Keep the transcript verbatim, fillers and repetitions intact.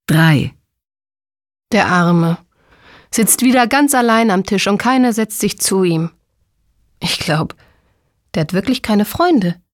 Drei. Der Arme. Sitzt wieder ganz allein am Tisch und keiner setzt sich zu ihm. Ich glaube, der hat wirklich keine Freunde.